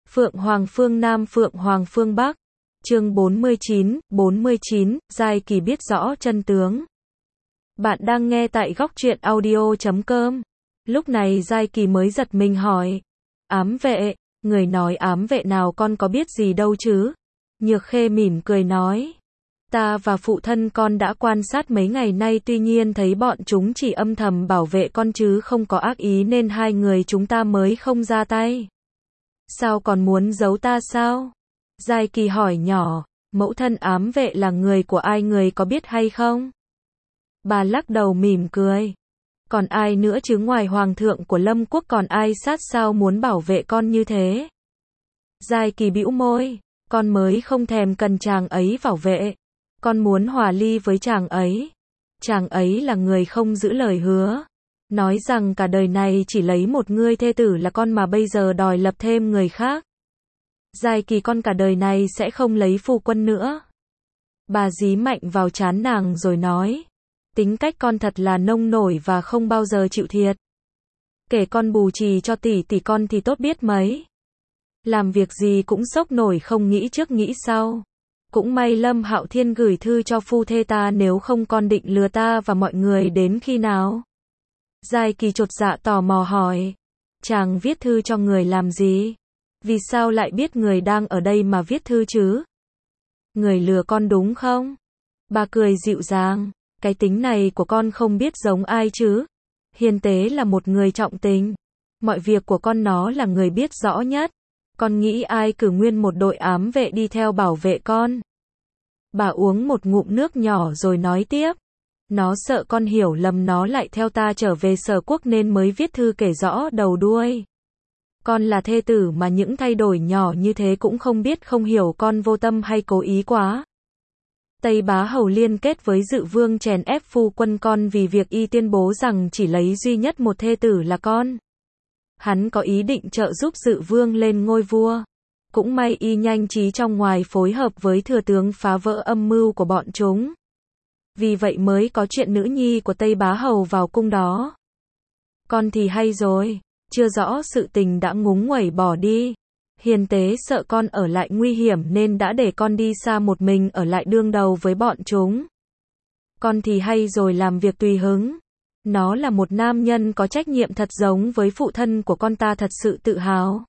Phượng Hoàng phương Nam Phượng Hoàng phương Bắc. Chương 49, Giai Kỳ biết rõ chân tướng. Bạn đang nghe tại góc truyện audio.com. Lúc này Giai Kỳ mới giật mình hỏi. Ám vệ, người nói ám vệ nào con có biết gì đâu chứ? Nhược Khê mỉm cười nói. Ta và phụ thân con đã quan sát mấy ngày nay, tuy nhiên thấy bọn chúng chỉ âm thầm bảo vệ con chứ không có ác ý nên hai người chúng ta mới không ra tay. Sao còn muốn giấu ta sao? Giai Kỳ hỏi nhỏ, mẫu thân ám vệ là người của ai, người có biết hay không? Bà lắc đầu mỉm cười. Còn ai nữa chứ, ngoài hoàng thượng của Lâm quốc còn ai sát sao muốn bảo vệ con như thế? Giai Kỳ bĩu môi, con mới không thèm cần chàng ấy bảo vệ. Con muốn hòa ly với chàng ấy. Chàng ấy là người không giữ lời hứa. Nói rằng cả đời này chỉ lấy một người thê tử là con mà bây giờ đòi lập thêm người khác. Giai Kỳ, con cả đời này sẽ không lấy phu quân nữa. Bà dí mạnh vào trán nàng rồi nói. Tính cách con thật là nông nổi và không bao giờ chịu thiệt. Kể con bù trì cho tỷ tỷ con thì tốt biết mấy. Làm việc gì cũng sốc nổi, không nghĩ trước nghĩ sau. Cũng may Lâm Hạo Thiên gửi thư cho phu thê ta, nếu không con định lừa ta và mọi người đến khi nào? Giai Kỳ chột dạ tò mò hỏi. Chàng viết thư cho người làm gì? Vì sao lại biết người đang ở đây mà viết thư chứ? Người lừa con đúng không? Bà cười dịu dàng. Cái tính này của con không biết giống ai chứ? Hiền Tế là một người trọng tình. Mọi việc của con nó là người biết rõ nhất. Con nghĩ ai cử nguyên một đội ám vệ đi theo bảo vệ con? Bà uống một ngụm nước nhỏ rồi nói tiếp. Nó sợ con hiểu lầm, nó lại theo ta trở về Sở Quốc nên mới viết thư kể rõ đầu đuôi. Con là thê tử mà những thay đổi nhỏ như thế cũng không biết, không hiểu con vô tâm hay cố ý quá. Tây Bá Hầu liên kết với Dự Vương chèn ép phu quân con vì việc y tuyên bố rằng chỉ lấy duy nhất một thê tử là con. Hắn có ý định trợ giúp Dự Vương lên ngôi vua. Cũng may y nhanh trí trong ngoài phối hợp với thừa tướng phá vỡ âm mưu của bọn chúng. Vì vậy mới có chuyện nữ nhi của Tây Bá Hầu vào cung đó. Con thì hay rồi, chưa rõ sự tình đã ngúng nguẩy bỏ đi. Hiền Tế sợ con ở lại nguy hiểm nên đã để con đi xa một mình ở lại đương đầu với bọn chúng. Con thì hay rồi, làm việc tùy hứng. Nó là một nam nhân có trách nhiệm thật giống với phụ thân của con, ta thật sự tự hào.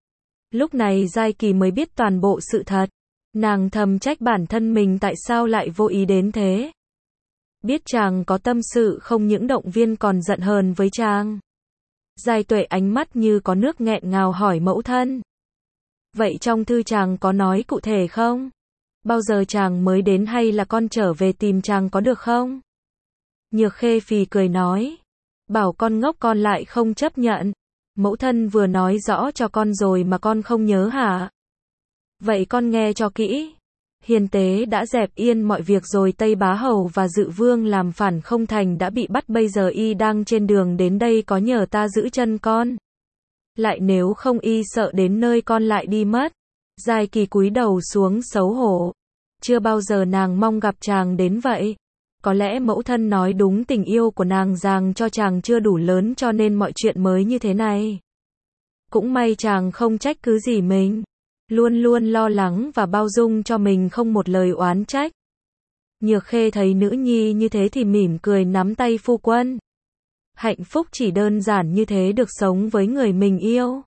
Lúc này Giai Kỳ mới biết toàn bộ sự thật. Nàng thầm trách bản thân mình tại sao lại vô ý đến thế. Biết chàng có tâm sự không những động viên còn giận hờn với chàng. Giai Tuệ ánh mắt như có nước nghẹn ngào hỏi mẫu thân. Vậy trong thư chàng có nói cụ thể không? Bao giờ chàng mới đến hay là con trở về tìm chàng có được không? Nhược Khê phì cười nói. Bảo con ngốc con lại không chấp nhận. Mẫu thân vừa nói rõ cho con rồi mà con không nhớ hả? Vậy con nghe cho kỹ. Hiền Tế đã dẹp yên mọi việc rồi, Tây Bá Hầu và Dự Vương làm phản không thành đã bị bắt, bây giờ y đang trên đường đến đây, có nhờ ta giữ chân con. Lại nếu không y sợ đến nơi con lại đi mất. Giai Kỳ cúi đầu xuống xấu hổ. Chưa bao giờ nàng mong gặp chàng đến vậy. Có lẽ mẫu thân nói đúng, tình yêu của nàng dành cho chàng chưa đủ lớn cho nên mọi chuyện mới như thế này. Cũng may chàng không trách cứ gì mình. Luôn luôn lo lắng và bao dung cho mình, không một lời oán trách. Nhược Khê thấy nữ nhi như thế thì mỉm cười nắm tay phu quân. Hạnh phúc chỉ đơn giản như thế, được sống với người mình yêu.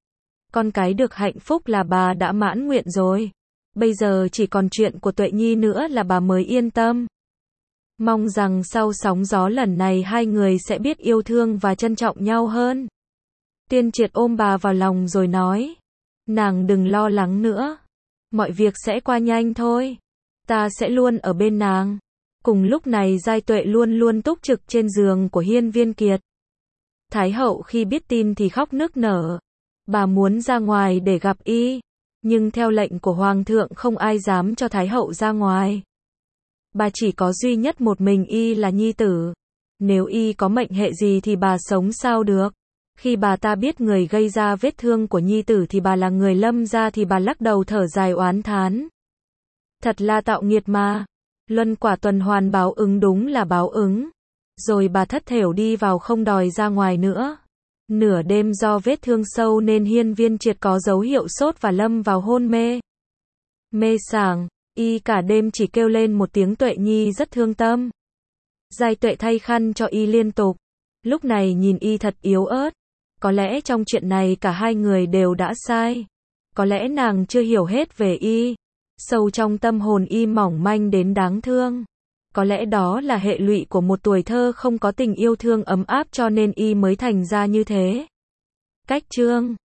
Con cái được hạnh phúc là bà đã mãn nguyện rồi. Bây giờ chỉ còn chuyện của Tuệ Nhi nữa là bà mới yên tâm. Mong rằng sau sóng gió lần này hai người sẽ biết yêu thương và trân trọng nhau hơn. Tiên Triệt ôm bà vào lòng rồi nói. Nàng đừng lo lắng nữa. Mọi việc sẽ qua nhanh thôi. Ta sẽ luôn ở bên nàng. Cùng lúc này Giai Tuệ luôn luôn túc trực trên giường của Hiên Viên Kiệt. Thái hậu khi biết tin thì khóc nức nở. Bà muốn ra ngoài để gặp y. Nhưng theo lệnh của Hoàng thượng không ai dám cho Thái hậu ra ngoài. Bà chỉ có duy nhất một mình y là nhi tử. Nếu y có mệnh hệ gì thì bà sống sao được. Khi bà ta biết người gây ra vết thương của nhi tử thì bà là người Lâm gia thì bà lắc đầu thở dài oán thán. Thật là tạo nghiệt mà. Luân quả tuần hoàn, báo ứng đúng là báo ứng. Rồi bà thất thểu đi vào không đòi ra ngoài nữa. Nửa đêm do vết thương sâu nên Hiên Viên Triệt có dấu hiệu sốt và lâm vào hôn mê. Mê sảng, y cả đêm chỉ kêu lên một tiếng Tuệ Nhi rất thương tâm. Giai Tuệ thay khăn cho y liên tục. Lúc này nhìn y thật yếu ớt. Có lẽ trong chuyện này cả hai người đều đã sai. Có lẽ nàng chưa hiểu hết về y. Sâu trong tâm hồn y mỏng manh đến đáng thương. Có lẽ đó là hệ lụy của một tuổi thơ không có tình yêu thương ấm áp cho nên y mới thành ra như thế. Cách chương